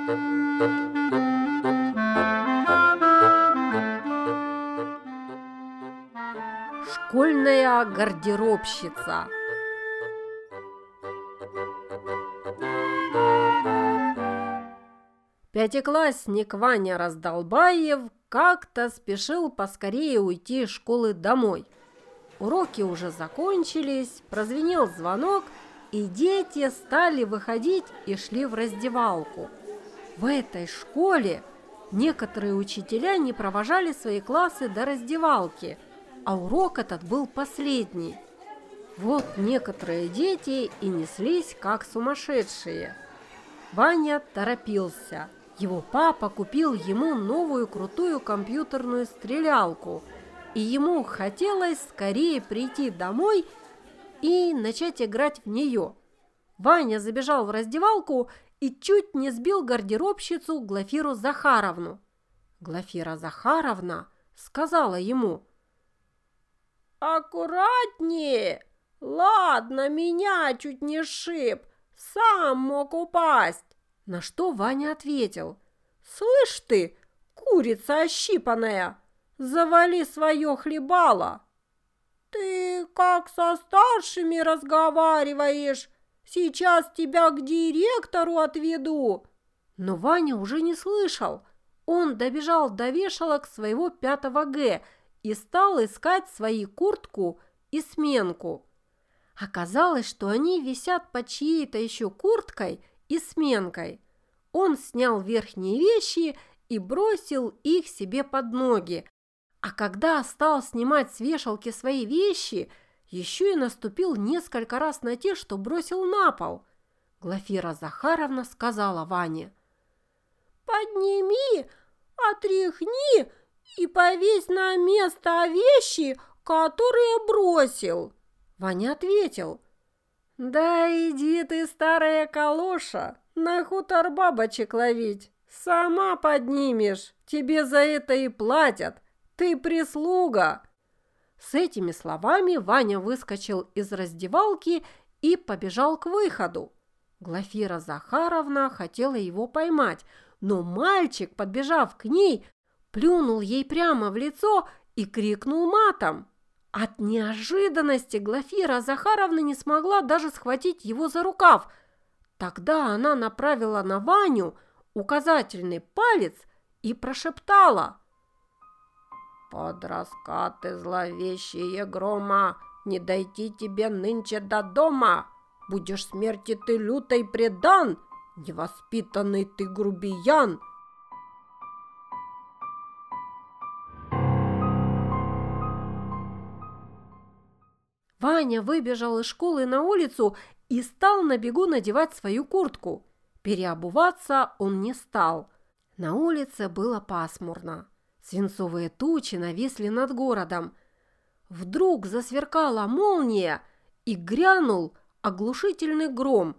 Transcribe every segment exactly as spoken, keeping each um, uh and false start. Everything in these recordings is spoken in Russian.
Школьная гардеробщица. Пятиклассник Ваня Раздолбаев как-то спешил поскорее уйти из школы домой. Уроки уже закончились, прозвенел звонок, и дети стали выходить и шли в раздевалку. В этой школе некоторые учителя не провожали свои классы до раздевалки, а урок этот был последний. Вот некоторые дети и неслись как сумасшедшие. Ваня торопился. Его папа купил ему новую крутую компьютерную стрелялку, и ему хотелось скорее прийти домой и начать играть в нее. Ваня забежал в раздевалку и чуть не сбил гардеробщицу Глафиру Захаровну. Глафира Захаровна сказала ему: «Аккуратнее! Ладно, меня чуть не сшиб, сам мог упасть». На что Ваня ответил: «Слышь ты, курица ощипанная, завали свое хлебало». «Ты как со старшими разговариваешь? Сейчас тебя к директору отведу». Но Ваня уже не слышал. Он добежал до вешалок своего пятого Г и стал искать свои куртку и сменку. Оказалось, что они висят под чьей-то еще курткой и сменкой. Он снял верхние вещи и бросил их себе под ноги, а когда стал снимать с вешалки свои вещи, еще и наступил несколько раз на те, что бросил на пол. Глафира Захаровна сказала Ване: «Подними, отряхни и повесь на место вещи, которые бросил». Ваня ответил: «Да иди ты, старая калоша, на хутор бабочек ловить. Сама поднимешь, тебе за это и платят. Ты прислуга». С этими словами Ваня выскочил из раздевалки и побежал к выходу. Глафира Захаровна хотела его поймать, но мальчик, подбежав к ней, плюнул ей прямо в лицо и крикнул матом. От неожиданности Глафира Захаровна не смогла даже схватить его за рукав. Тогда она направила на Ваню указательный палец и прошептала: «Под раскаты зловещие грома не дойти тебе нынче до дома. Будешь смерти ты лютой предан, невоспитанный ты грубиян». Ваня выбежал из школы на улицу и стал на бегу надевать свою куртку. Переобуваться он не стал. На улице было пасмурно. Свинцовые тучи нависли над городом. Вдруг засверкала молния и грянул оглушительный гром.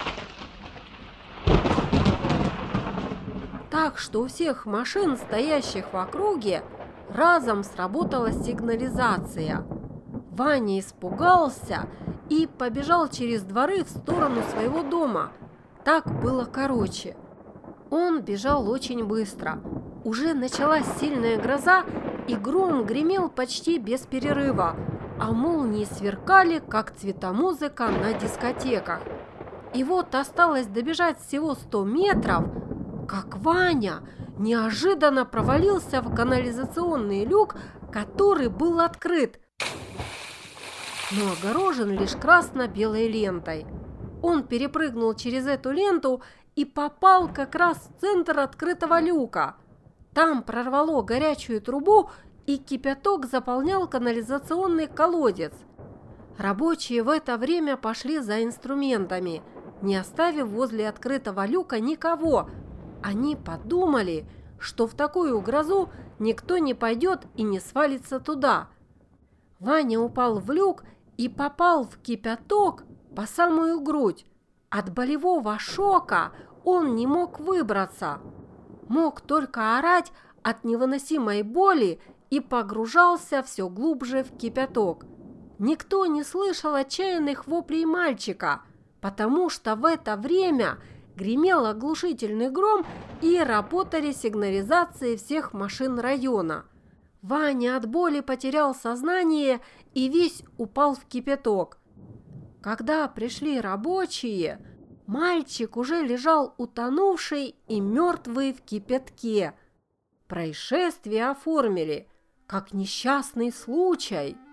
Так что у всех машин, стоящих в округе, разом сработала сигнализация. Ваня испугался и побежал через дворы в сторону своего дома. Так было короче. Он бежал очень быстро. Уже началась сильная гроза, и гром гремел почти без перерыва, а молнии сверкали, как цветомузыка на дискотеках. И вот осталось добежать всего сто метров, как Ваня неожиданно провалился в канализационный люк, который был открыт, но огорожен лишь красно-белой лентой. Он перепрыгнул через эту ленту и попал как раз в центр открытого люка. Там прорвало горячую трубу, и кипяток заполнял канализационный колодец. Рабочие в это время пошли за инструментами, не оставив возле открытого люка никого. Они подумали, что в такую грозу никто не пойдет и не свалится туда. Ваня упал в люк и попал в кипяток по самую грудь. От болевого шока он не мог выбраться. Мог только орать от невыносимой боли и погружался все глубже в кипяток. Никто не слышал отчаянных воплей мальчика, потому что в это время Гремел оглушительный гром, и работали сигнализации всех машин района. Ваня от боли потерял сознание и весь упал в кипяток. Когда пришли рабочие, мальчик уже лежал утонувший и мертвый в кипятке. Происшествие оформили как несчастный случай.